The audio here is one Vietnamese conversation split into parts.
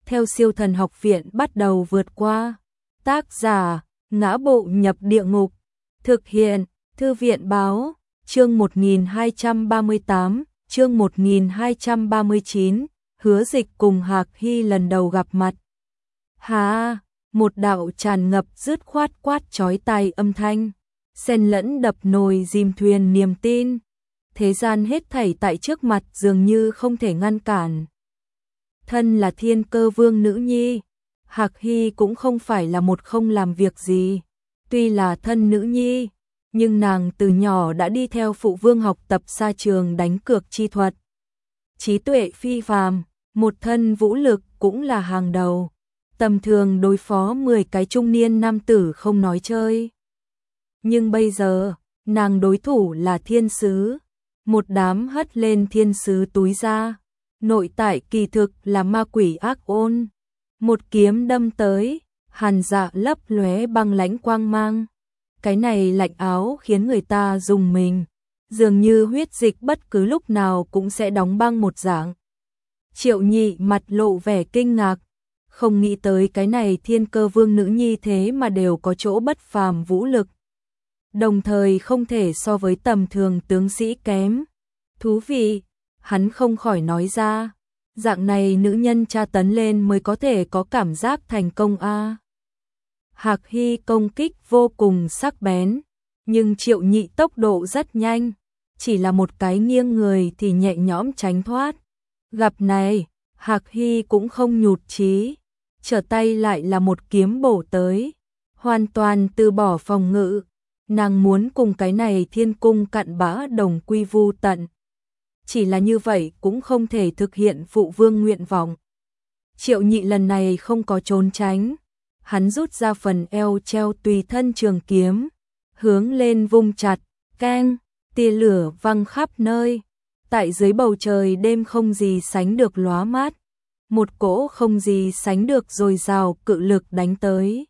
theo Siêu Thần Học Viện bắt đầu vượt qua. Tác giả: Ngã Bộ Nhập Địa Ngục. Thực hiện: Thư viện báo. Chương 1238, chương 1239, Hứa Dịch cùng Hạc Hy lần đầu gặp mặt. Hà, một đạo tràn ngập dứt khoát quát chói tai âm thanh, xen lẫn đập nồi dìm thuyền niềm tin. Thế gian hết thảy tại trước mặt dường như không thể ngăn cản. Thân là Thiên Cơ Vương nữ nhi, Hạc Hy cũng không phải là một không làm việc gì. Tuy là thân nữ nhi, nhưng nàng từ nhỏ đã đi theo phụ vương học tập xa trường đánh cược chi thuật. Trí tuệ phi phàm, một thân vũ lực cũng là hàng đầu. Tầm thường đối phó 10 cái trung niên nam tử không nói chơi. Nhưng bây giờ, nàng đối thủ là thiên sứ. Một đám hất lên thiên sứ túi ra. Nội tại kỳ thực là ma quỷ ác ôn. Một kiếm đâm tới, hàn dạ lấp lóe băng lãnh quang mang. Cái này lạnh áo khiến người ta rùng mình. Dường như huyết dịch bất cứ lúc nào cũng sẽ đóng băng một dạng. Triệu Nhị mặt lộ vẻ kinh ngạc. Không nghĩ tới cái này Thiên Cơ Vương nữ nhi thế mà đều có chỗ bất phàm vũ lực. Đồng thời không thể so với tầm thường tướng sĩ kém. Thú vị, hắn không khỏi nói ra. Dạng này nữ nhân tra tấn lên mới có thể có cảm giác thành công a. Hạc Hy công kích vô cùng sắc bén, nhưng Triệu Nhị tốc độ rất nhanh, chỉ là một cái nghiêng người thì nhẹ nhõm tránh thoát. Gặp này, Hạc Hy cũng không nhụt chí, trở tay lại là một kiếm bổ tới, hoàn toàn từ bỏ phòng ngự. Nàng muốn cùng cái này thiên cung cặn bã đồng quy vu tận. Chỉ là như vậy cũng không thể thực hiện phụ vương nguyện vọng. Triệu Nhị lần này không có trốn tránh. Hắn rút ra phần eo treo tùy thân trường kiếm, hướng lên vung chặt, keng, tia lửa văng khắp nơi. Tại dưới bầu trời đêm không gì sánh được lóa mát, một cỗ không gì sánh được dồi dào cự lực đánh tới.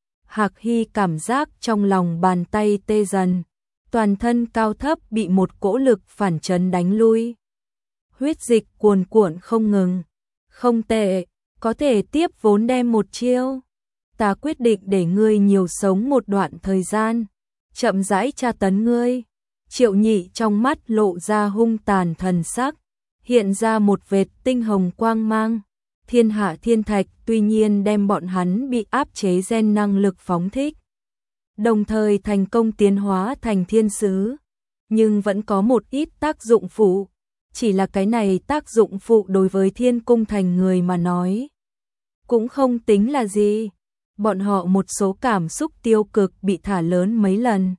Hạc Hy cảm giác trong lòng bàn tay tê dần, toàn thân cao thấp bị một cỗ lực phản chấn đánh lui. Huyết dịch cuồn cuộn không ngừng. Không tệ, có thể tiếp vốn đem một chiêu. Ta quyết định để ngươi nhiều sống một đoạn thời gian, chậm rãi tra tấn ngươi. Triệu Nhị trong mắt lộ ra hung tàn thần sắc, hiện ra một vệt tinh hồng quang mang. Thiên hạ thiên thạch tuy nhiên đem bọn hắn bị áp chế gen năng lực phóng thích, đồng thời thành công tiến hóa thành thiên sứ, nhưng vẫn có một ít tác dụng phụ. Chỉ là cái này tác dụng phụ đối với thiên cung thành người mà nói cũng không tính là gì. Bọn họ một số cảm xúc tiêu cực bị thả lớn mấy lần.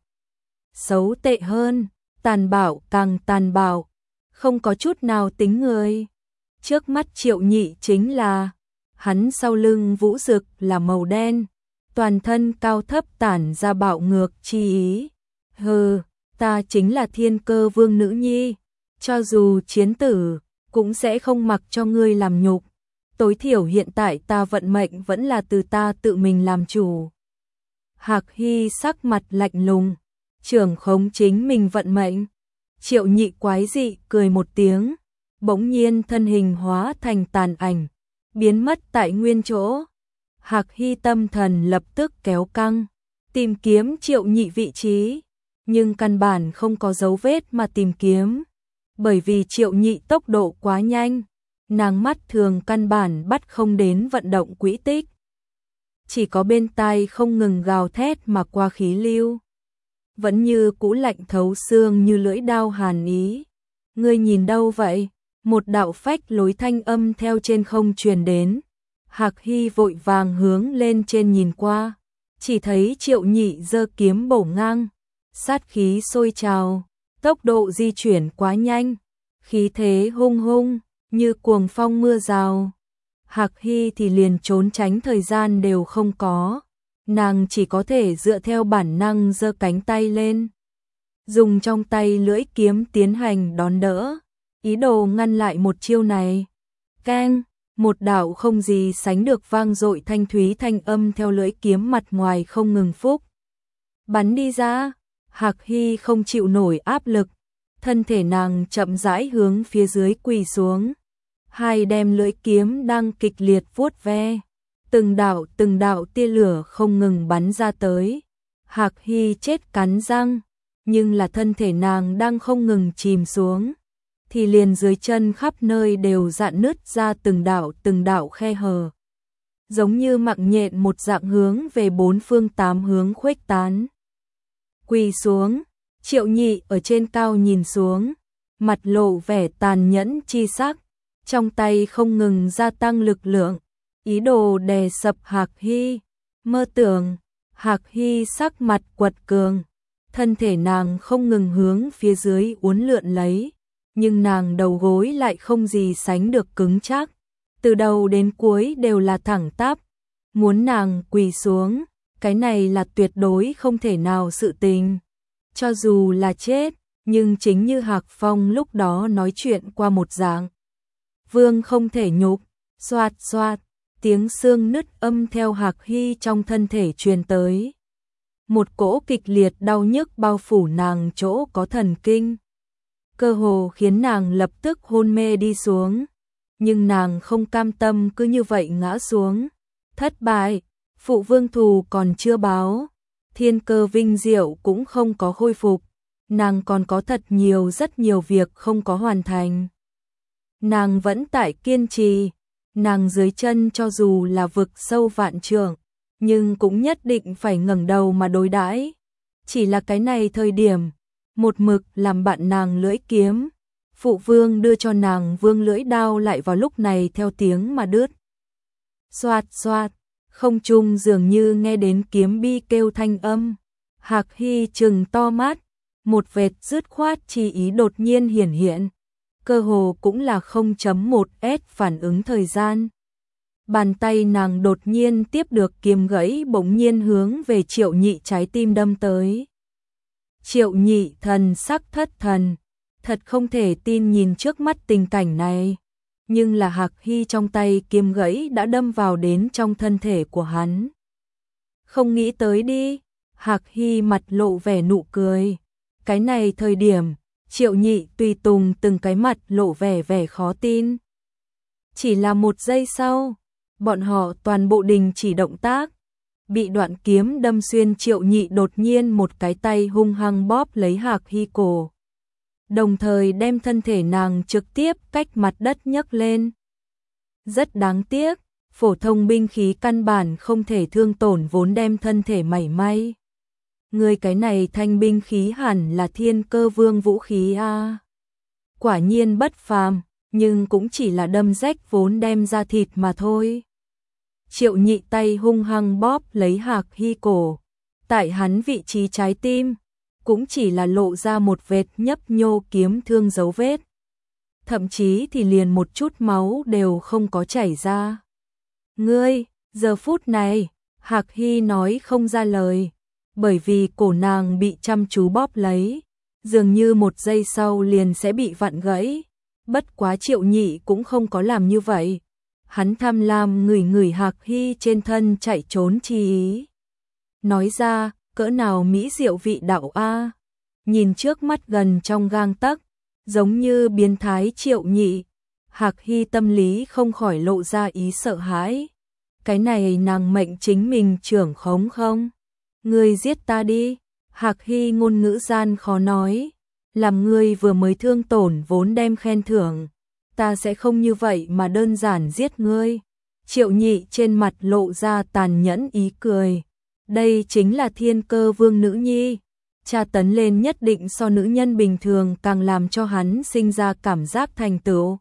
Xấu tệ hơn, tàn bạo càng tàn bạo, không có chút nào tính người. Trước mắt Triệu Nhị chính là, hắn sau lưng vũ rực là màu đen, toàn thân cao thấp tản ra bạo ngược chi ý. Hừ, ta chính là Thiên Cơ Vương nữ nhi, cho dù chiến tử, cũng sẽ không mặc cho ngươi làm nhục. Tối thiểu hiện tại ta vận mệnh vẫn là từ ta tự mình làm chủ. Hạc Hy sắc mặt lạnh lùng, trưởng khống chính mình vận mệnh. Triệu Nhị quái dị cười một tiếng, bỗng nhiên thân hình hóa thành tàn ảnh, biến mất tại nguyên chỗ. Hạc Hy tâm thần lập tức kéo căng, tìm kiếm Triệu Nhị vị trí, nhưng căn bản không có dấu vết mà tìm kiếm, bởi vì Triệu Nhị tốc độ quá nhanh. Nàng mắt thường căn bản bắt không đến vận động quỹ tích. Chỉ có bên tai không ngừng gào thét mà qua khí lưu. Vẫn như cũ lạnh thấu xương như lưỡi đao hàn ý. Ngươi nhìn đâu vậy? Một đạo phách lối thanh âm theo trên không truyền đến. Hạc Hy vội vàng hướng lên trên nhìn qua. Chỉ thấy Triệu Nhị giơ kiếm bổ ngang. Sát khí sôi trào. Tốc độ di chuyển quá nhanh. Khí thế hung hung, như cuồng phong mưa rào. Hạc Hy thì liền trốn tránh thời gian đều không có. Nàng chỉ có thể dựa theo bản năng giơ cánh tay lên, dùng trong tay lưỡi kiếm tiến hành đón đỡ, ý đồ ngăn lại một chiêu này. Keng, một đạo không gì sánh được vang dội thanh thúy thanh âm theo lưỡi kiếm mặt ngoài không ngừng phúc bắn đi ra. Hạc Hy không chịu nổi áp lực, thân thể nàng chậm rãi hướng phía dưới quỳ xuống. hai đem lưỡi kiếm đang kịch liệt vuốt ve. Từng đạo tia lửa không ngừng bắn ra tới. Hạc Hy chết cắn răng, nhưng là thân thể nàng đang không ngừng chìm xuống, thì liền dưới chân khắp nơi đều rạn nứt ra từng đạo khe hở, giống như mạng nhện một dạng hướng về bốn phương tám hướng khuếch tán. Quỳ xuống, Triệu Nhị ở trên cao nhìn xuống, mặt lộ vẻ tàn nhẫn chi sắc, trong tay không ngừng gia tăng lực lượng, ý đồ đè sập Hạc Hy. Mơ tưởng, Hạc Hy sắc mặt quật cường, thân thể nàng không ngừng hướng phía dưới uốn lượn lấy, nhưng nàng đầu gối lại không gì sánh được cứng chắc, từ đầu đến cuối đều là thẳng tắp. Muốn nàng quỳ xuống, cái này là tuyệt đối không thể nào sự tình. Cho dù là chết, nhưng chính như Hạc Phong lúc đó nói chuyện qua một dạng. Vương không thể nhục, xoạt xoạt, tiếng xương nứt âm theo Hạc Hy trong thân thể truyền tới. Một cỗ kịch liệt đau nhức bao phủ nàng chỗ có thần kinh, cơ hồ khiến nàng lập tức hôn mê đi xuống. Nhưng nàng không cam tâm cứ như vậy ngã xuống. Thất bại, phụ vương thù còn chưa báo, thiên cơ vinh diệu cũng không có khôi phục, nàng còn có rất nhiều việc không có hoàn thành. Nàng vẫn tại kiên trì, nàng dưới chân cho dù là vực sâu vạn trượng, nhưng cũng nhất định phải ngẩng đầu mà đối đãi. Chỉ là cái này thời điểm, một mực làm bạn nàng lưỡi kiếm, phụ vương đưa cho nàng vương lưỡi đao lại vào lúc này theo tiếng mà đứt. Xoạt xoạt, không trung dường như nghe đến kiếm bi kêu thanh âm. Hạc Hy trừng to mắt, một vệt dứt khoát chi ý đột nhiên hiển hiện, cơ hồ cũng là 0.1s phản ứng thời gian. Bàn tay nàng đột nhiên tiếp được kiếm gãy bỗng nhiên hướng về Triệu Nhị trái tim đâm tới. Triệu Nhị thần sắc thất thần, thật không thể tin nhìn trước mắt tình cảnh này. Nhưng là Hạc Hy trong tay kiếm gãy đã đâm vào đến trong thân thể của hắn. Không nghĩ tới đi, Hạc Hy mặt lộ vẻ nụ cười. Cái này thời điểm, Triệu Nhị tùy tùng từng cái mặt lộ vẻ khó tin. Chỉ là một giây sau, bọn họ toàn bộ đình chỉ động tác. Bị đoạn kiếm đâm xuyên Triệu Nhị đột nhiên một cái tay hung hăng bóp lấy Hạc Hy cổ, đồng thời đem thân thể nàng trực tiếp cách mặt đất nhấc lên. Rất đáng tiếc, phổ thông binh khí căn bản không thể thương tổn vốn đem thân thể mảy may. Người cái này thanh binh khí hẳn là Thiên Cơ Vương vũ khí a. Quả nhiên bất phàm, nhưng cũng chỉ là đâm rách vốn đem ra thịt mà thôi. Triệu Nhị tay hung hăng bóp lấy Hạc Hy cổ, tại hắn vị trí trái tim, cũng chỉ là lộ ra một vệt nhấp nhô kiếm thương dấu vết. Thậm chí thì liền một chút máu đều không có chảy ra. Ngươi, giờ phút này, Hạc Hy nói không ra lời, bởi vì cổ nàng bị chăm chú bóp lấy, dường như một giây sau liền sẽ bị vặn gãy. Bất quá Triệu Nhị cũng không có làm như vậy. Hắn tham lam ngửi Hạc Hy trên thân chạy trốn chi ý. Nói ra, cỡ nào mỹ diệu vị đạo a. Nhìn trước mắt gần trong gang tấc, giống như biến thái Triệu Nhị, Hạc Hy tâm lý không khỏi lộ ra ý sợ hãi. Cái này nàng mệnh chính mình trưởng khống không? Ngươi giết ta đi. Hạc Hy ngôn ngữ gian khó nói, làm ngươi vừa mới thương tổn vốn đem khen thưởng, ta sẽ không như vậy mà đơn giản giết ngươi. Triệu Nhị trên mặt lộ ra tàn nhẫn ý cười. Đây chính là Thiên Cơ Vương nữ nhi, tra tấn lên nhất định so nữ nhân bình thường càng làm cho hắn sinh ra cảm giác thành tựu.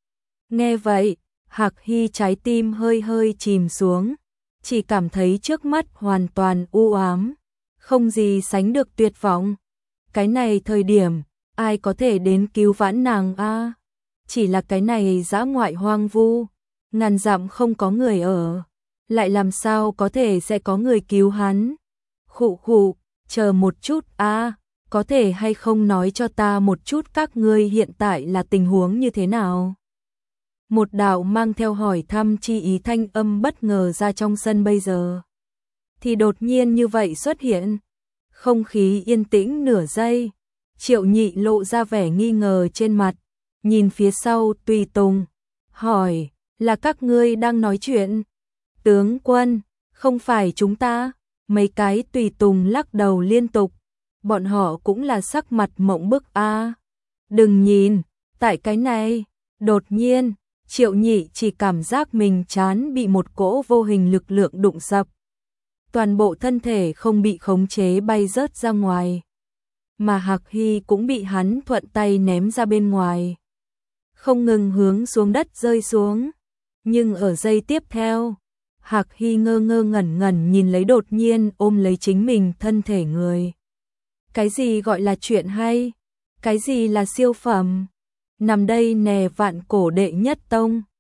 Nghe vậy, Hạc Hy trái tim hơi chìm xuống, chỉ cảm thấy trước mắt hoàn toàn u ám, không gì sánh được tuyệt vọng. Cái này thời điểm, ai có thể đến cứu vãn nàng a? Chỉ là cái này dã ngoại hoang vu, ngàn dặm không có người ở, lại làm sao có thể sẽ có người cứu hắn? Khụ khụ, chờ một chút a, có thể hay không nói cho ta một chút các ngươi hiện tại là tình huống như thế nào? Một đạo mang theo hỏi thăm chi ý thanh âm bất ngờ ra trong sân bây giờ. Thì đột nhiên như vậy xuất hiện. Không khí yên tĩnh nửa giây. Triệu Nhị lộ ra vẻ nghi ngờ trên mặt. Nhìn phía sau tùy tùng. hỏi, là các ngươi đang nói chuyện? Tướng quân, không phải chúng ta. Mấy cái tùy tùng lắc đầu liên tục, bọn họ cũng là sắc mặt mộng bức a. Đừng nhìn, tại cái này, đột nhiên, Triệu Nhị chỉ cảm giác mình trán bị một cỗ vô hình lực lượng đụng sập. Toàn bộ thân thể không bị khống chế bay rớt ra ngoài, mà Hạc Hy cũng bị hắn thuận tay ném ra bên ngoài, không ngừng hướng xuống đất rơi xuống. Nhưng ở giây tiếp theo, Hạc Hy ngơ ngơ ngẩn ngẩn nhìn lấy đột nhiên ôm lấy chính mình thân thể người. Cái gì gọi là chuyện hay? Cái gì là siêu phẩm? Nằm đây nè vạn cổ đệ nhất tông,